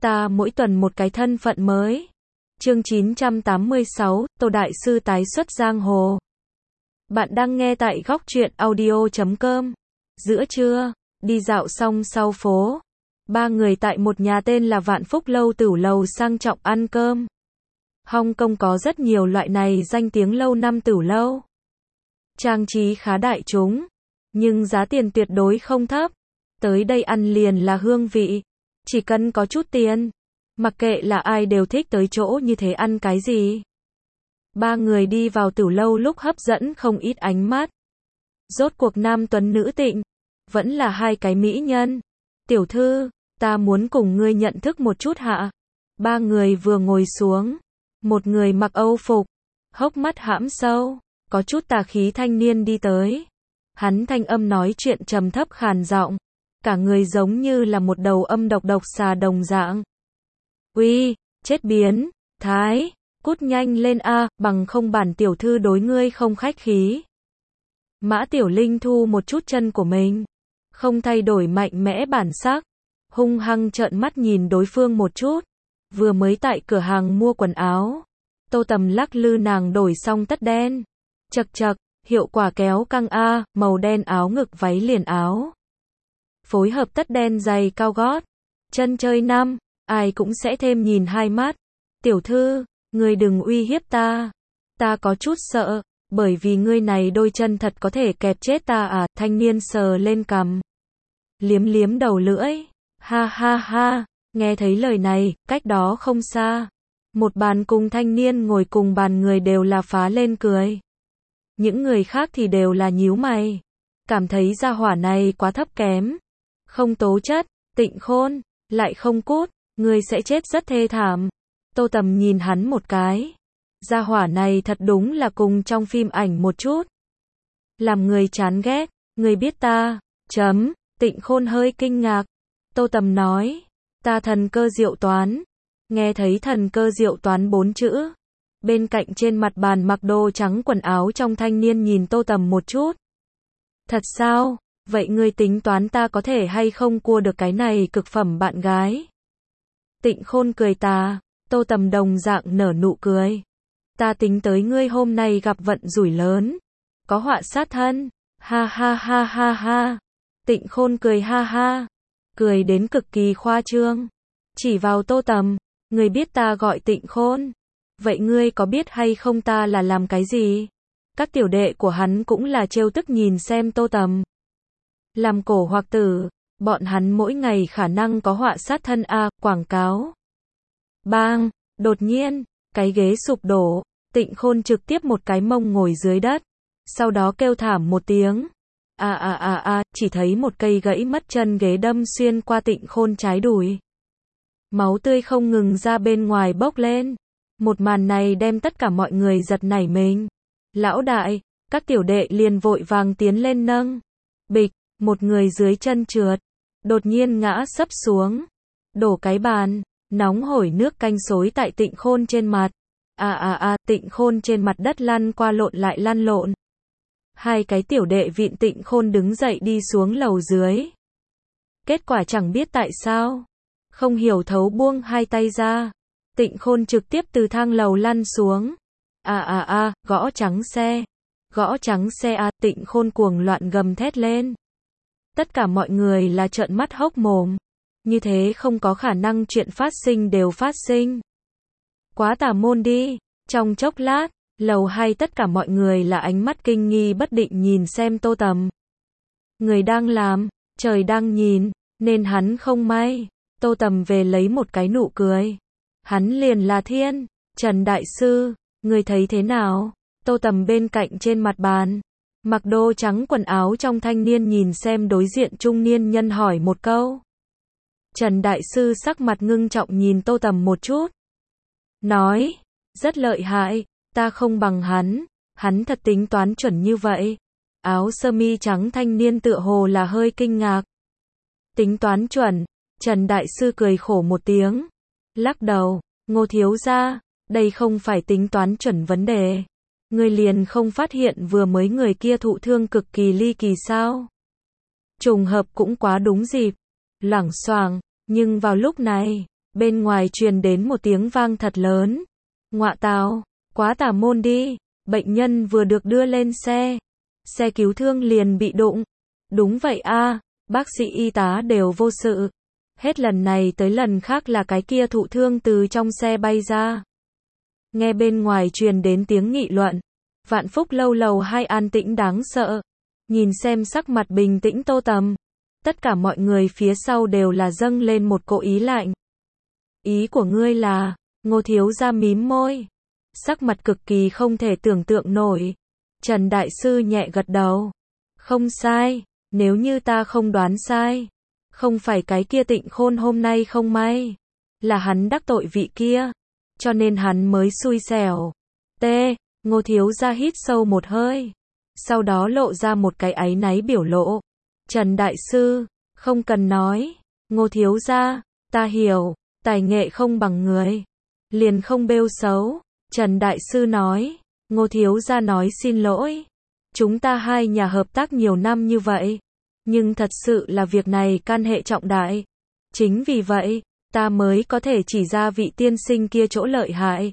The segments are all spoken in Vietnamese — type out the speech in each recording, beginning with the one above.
Ta mỗi tuần một cái thân phận mới. Chương 986, Tô Đại Sư tái xuất giang hồ. Bạn đang nghe tại góc truyện audio.com. Giữa trưa, đi dạo xong sau phố. Ba người tại một nhà tên là Vạn Phúc Lâu Tửu Lầu sang trọng ăn cơm. Hong Kong có rất nhiều loại này danh tiếng lâu năm tửu lâu. Trang trí khá đại chúng, nhưng giá tiền tuyệt đối không thấp. Tới đây ăn liền là hương vị. Chỉ cần có chút tiền, mặc kệ là ai đều thích tới chỗ như thế ăn cái gì. Ba người đi vào tửu lâu lúc hấp dẫn không ít ánh mắt. Rốt cuộc nam tuấn nữ tịnh, vẫn là hai cái mỹ nhân. Tiểu thư, ta muốn cùng ngươi nhận thức một chút hạ. Ba người vừa ngồi xuống, một người mặc âu phục, hốc mắt hãm sâu, có chút tà khí thanh niên đi tới. Hắn thanh âm nói chuyện trầm thấp khàn giọng, cả người giống như là một đầu âm độc xà đồng dạng. Uy, chết biến, Thái, cút nhanh lên a, bằng không bản tiểu thư đối ngươi không khách khí. Mã Tiểu Linh thu một chút chân của mình, không thay đổi mạnh mẽ bản sắc, hung hăng trợn mắt nhìn đối phương một chút. Vừa mới tại cửa hàng mua quần áo, Tô Tầm lắc lư nàng đổi xong tất đen. Chậc chậc, hiệu quả kéo căng a, màu đen áo ngực váy liền áo. Phối hợp tất đen giày cao gót, chân chơi năm, ai cũng sẽ thêm nhìn hai mắt. Tiểu thư, ngươi đừng uy hiếp ta. Ta có chút sợ, bởi vì ngươi này đôi chân thật có thể kẹp chết ta à, thanh niên sờ lên cằm. Liếm liếm đầu lưỡi, ha ha ha, nghe thấy lời này, cách đó không xa. Một bàn cùng thanh niên ngồi cùng bàn người đều là phá lên cười. Những người khác thì đều là nhíu mày, cảm thấy gia hỏa này quá thấp kém. Không tố chất, Tịnh Khôn, lại không cút, ngươi sẽ chết rất thê thảm. Tô Tầm nhìn hắn một cái. Gia hỏa này thật đúng là cùng trong phim ảnh một chút. Làm người chán ghét, ngươi biết ta, Tịnh Khôn hơi kinh ngạc. Tô Tầm nói, ta thần cơ diệu toán. Nghe thấy thần cơ diệu toán 4 chữ. Bên cạnh trên mặt bàn mặc đồ trắng quần áo trong thanh niên nhìn Tô Tầm một chút. Thật sao? Vậy ngươi tính toán ta có thể hay không cua được cái này cực phẩm bạn gái? Tịnh Khôn cười tà, Tô Tầm đồng dạng nở nụ cười. Ta tính tới ngươi hôm nay gặp vận rủi lớn, có họa sát thân, ha ha ha ha ha. Tịnh Khôn cười ha ha, cười đến cực kỳ khoa trương, chỉ vào Tô Tầm, ngươi biết ta gọi Tịnh Khôn, vậy ngươi có biết hay không ta là làm cái gì? Các tiểu đệ của hắn cũng là trêu tức nhìn xem Tô Tầm. Làm cổ hoặc tử, bọn hắn mỗi ngày khả năng có họa sát thân a, quảng cáo. Bang, đột nhiên, cái ghế sụp đổ, Tịnh Khôn trực tiếp một cái mông ngồi dưới đất, sau đó kêu thảm một tiếng. Chỉ thấy một cây gãy mất chân ghế đâm xuyên qua Tịnh Khôn trái đùi. Máu tươi không ngừng ra bên ngoài bốc lên. Một màn này đem tất cả mọi người giật nảy mình. Lão đại, các tiểu đệ liền vội vàng tiến lên nâng. Bịch, một người dưới chân trượt, đột nhiên ngã sấp xuống, đổ cái bàn, nóng hổi nước canh xối tại Tịnh Khôn trên mặt. Tịnh Khôn trên mặt đất lăn qua lộn lại lăn lộn. Hai cái tiểu đệ vịn Tịnh Khôn đứng dậy đi xuống lầu dưới. Kết quả chẳng biết tại sao, không hiểu thấu buông hai tay ra. Tịnh Khôn trực tiếp từ thang lầu lăn xuống. Gõ trắng xe. Gõ trắng xe a, Tịnh Khôn cuồng loạn gầm thét lên. Tất cả mọi người là trợn mắt hốc mồm. Như thế không có khả năng chuyện phát sinh đều phát sinh. Quá tà môn đi. Trong chốc lát, lầu 2 tất cả mọi người là ánh mắt kinh nghi bất định nhìn xem Tô Tầm. Người đang làm, trời đang nhìn, nên hắn không may. Tô Tầm về lấy một cái nụ cười. Hắn liền là Thiên, Trần Đại Sư, người thấy thế nào? Tô Tầm bên cạnh trên mặt bàn, mặc đồ trắng quần áo trong thanh niên nhìn xem đối diện trung niên nhân hỏi một câu. Trần Đại Sư sắc mặt ngưng trọng nhìn Tô Tầm một chút. Nói, rất lợi hại, ta không bằng hắn thật tính toán chuẩn như vậy. Áo sơ mi trắng thanh niên tựa hồ là hơi kinh ngạc. Tính toán chuẩn, Trần Đại Sư cười khổ một tiếng. Lắc đầu, Ngô thiếu gia, đây không phải tính toán chuẩn vấn đề. Ngươi liền không phát hiện vừa mới người kia thụ thương cực kỳ ly kỳ sao? Trùng hợp cũng quá đúng dịp. Loảng xoảng, nhưng vào lúc này, Bên ngoài truyền đến một tiếng vang thật lớn. Ngọa tào, quá tà môn đi. Bệnh nhân vừa được đưa lên xe. Xe cứu thương liền bị đụng. Đúng vậy a, bác sĩ y tá đều vô sự. Hết lần này tới lần khác là cái kia thụ thương từ trong xe bay ra. Nghe bên ngoài truyền đến tiếng nghị luận. Vạn Phúc lâu lầu 2 an tĩnh đáng sợ. Nhìn xem sắc mặt bình tĩnh Tô Tầm. Tất cả mọi người phía sau đều là dâng lên một cỗ ý lạnh. Ý của ngươi là, Ngô thiếu gia mím môi. Sắc mặt cực kỳ không thể tưởng tượng nổi. Trần Đại Sư nhẹ gật đầu. Không sai, nếu như ta không đoán sai. Không phải cái kia Tịnh Khôn hôm nay không may. Là hắn đắc tội vị kia. Cho nên hắn mới xui xẻo. T. Ngô thiếu gia hít sâu một hơi. Sau đó lộ ra một cái áy náy biểu lộ. Trần Đại Sư, không cần nói. Ngô thiếu gia, ta hiểu, tài nghệ không bằng người. Liền không bêu xấu. Trần Đại Sư nói. Ngô thiếu gia nói xin lỗi. Chúng ta hai nhà hợp tác nhiều năm như vậy. Nhưng thật sự là việc này can hệ trọng đại. Chính vì vậy, ta mới có thể chỉ ra vị tiên sinh kia chỗ lợi hại.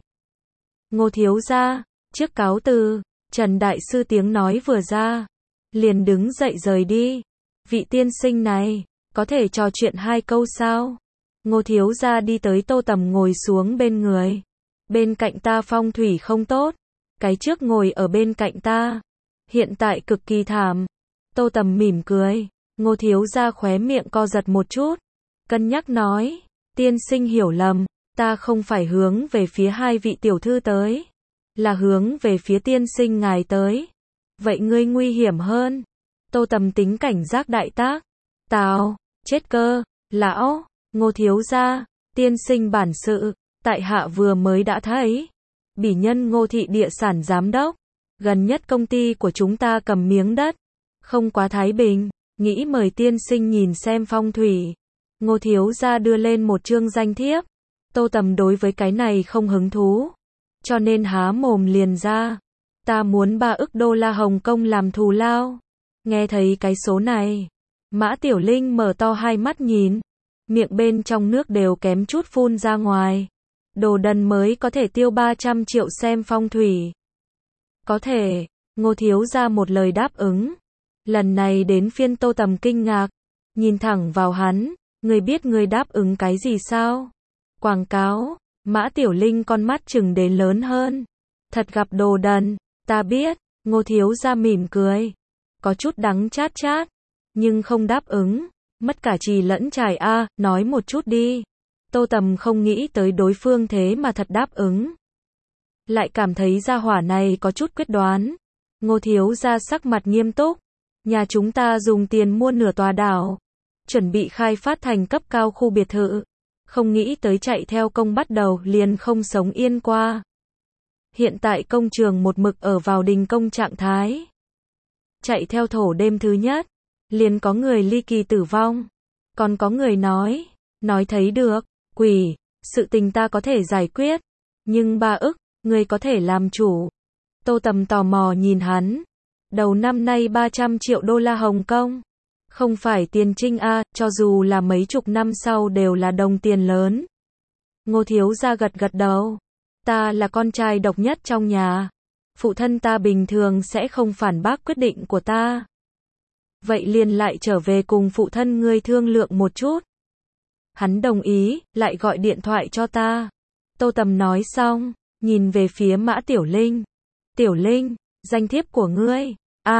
Ngô thiếu gia, trước cáo từ. Trần Đại Sư tiếng nói vừa ra. Liền đứng dậy rời đi. Vị tiên sinh này, có thể trò chuyện 2 câu sao? Ngô thiếu gia đi tới Tô Tầm ngồi xuống bên người. Bên cạnh ta phong thủy không tốt. Cái trước ngồi ở bên cạnh ta. Hiện tại cực kỳ thảm. Tô Tầm mỉm cười. Ngô thiếu gia khóe miệng co giật một chút. Cân nhắc nói. Tiên sinh hiểu lầm. Ta không phải hướng về phía 2 vị tiểu thư tới. Là hướng về phía tiên sinh ngài tới. Vậy ngươi nguy hiểm hơn. Tô Tầm tính cảnh giác đại tác. Tào, chết cơ, lão, Ngô thiếu gia, tiên sinh bản sự, tại hạ vừa mới đã thấy. Bỉ nhân Ngô thị địa sản giám đốc. Gần nhất công ty của chúng ta cầm miếng đất. Không quá thái bình, nghĩ mời tiên sinh nhìn xem phong thủy. Ngô thiếu gia đưa lên một chương danh thiếp. Tô Tầm đối với cái này không hứng thú. Cho nên há mồm liền ra. Ta muốn 3 ức đô la Hồng Kông làm thù lao. Nghe thấy cái số này. Mã Tiểu Linh mở to hai mắt nhìn. Miệng bên trong nước đều kém chút phun ra ngoài. Đồ đần mới có thể tiêu 300 triệu xem phong thủy. Có thể. Ngô thiếu gia một lời đáp ứng. Lần này đến phiên Tô Tầm kinh ngạc. Nhìn thẳng vào hắn. Người biết người đáp ứng cái gì sao? Quảng cáo. Mã Tiểu Linh con mắt chừng đến lớn hơn. Thật gặp đồ đần. Ta biết. Ngô thiếu gia mỉm cười. Có chút đắng chát chát. Nhưng không đáp ứng. Mất cả trì lẫn trải a, nói một chút đi. Tô Tầm không nghĩ tới đối phương thế mà thật đáp ứng. Lại cảm thấy gia hỏa này có chút quyết đoán. Ngô thiếu gia sắc mặt nghiêm túc. Nhà chúng ta dùng tiền mua nửa tòa đảo. Chuẩn bị khai phát thành cấp cao khu biệt thự. Không nghĩ tới chạy theo công bắt đầu liền không sống yên qua. Hiện tại công trường một mực ở vào đình công trạng thái. Chạy theo thổ đêm thứ nhất. Liền có người ly kỳ tử vong. Còn có người nói thấy được, quỷ, sự tình ta có thể giải quyết. Nhưng 3 ức, người có thể làm chủ. Tô Tầm tò mò nhìn hắn. Đầu năm nay 300 triệu đô la Hồng Kông. Không phải tiền trinh a, cho dù là mấy chục năm sau đều là đồng tiền lớn. Ngô thiếu gia gật gật đầu. Ta là con trai độc nhất trong nhà. Phụ thân ta bình thường sẽ không phản bác quyết định của ta. Vậy liền lại trở về cùng phụ thân ngươi thương lượng một chút. Hắn đồng ý, lại gọi điện thoại cho ta. Tô Tầm nói xong, nhìn về phía Mã Tiểu Linh. Tiểu Linh, danh thiếp của ngươi.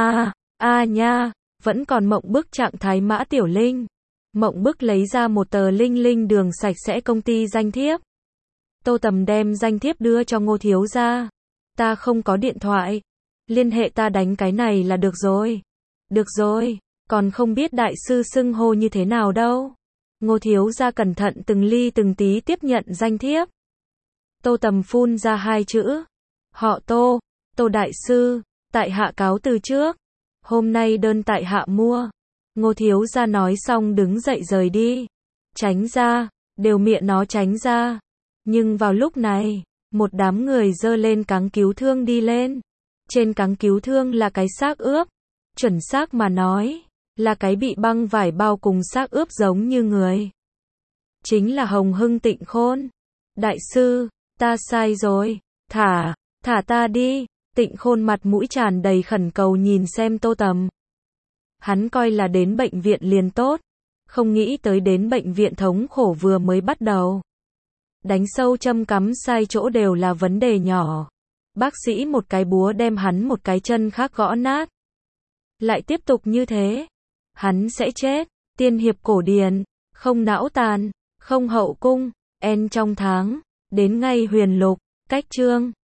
Nha, vẫn còn mộng bức trạng thái Mã Tiểu Linh. Mộng bức lấy ra một tờ linh linh đường sạch sẽ công ty danh thiếp. Tô Tầm đem danh thiếp đưa cho Ngô thiếu gia. Ta không có điện thoại. Liên hệ ta đánh cái này là được rồi. Được rồi, còn không biết đại sư xưng hô như thế nào đâu. Ngô thiếu gia cẩn thận từng ly từng tí tiếp nhận danh thiếp. Tô Tầm phun ra 2 chữ. Họ Tô, Tô đại sư, tại hạ cáo từ trước. Hôm nay đơn tại hạ mua. Ngô thiếu gia nói xong đứng dậy rời đi. Tránh ra, đều miệng nó tránh ra. Nhưng vào lúc này, một đám người dơ lên cáng cứu thương đi lên. Trên cáng cứu thương là cái xác ướp. Chuẩn xác mà nói, là cái bị băng vải bao cùng xác ướp giống như người. Chính là Hồng Hưng Tịnh Khôn. Đại sư, ta sai rồi, thả ta đi. Tịnh Khôn mặt mũi tràn đầy khẩn cầu nhìn xem Tô Tầm. Hắn coi là đến bệnh viện liền tốt, không nghĩ tới đến bệnh viện thống khổ vừa mới bắt đầu. Đánh sâu châm cắm sai chỗ đều là vấn đề nhỏ. Bác sĩ một cái búa đem hắn một cái chân khác gõ nát. Lại tiếp tục như thế, hắn sẽ chết. Tiên hiệp cổ điển, không não tàn, không hậu cung, en trong tháng, đến ngay huyền lục, cách chương.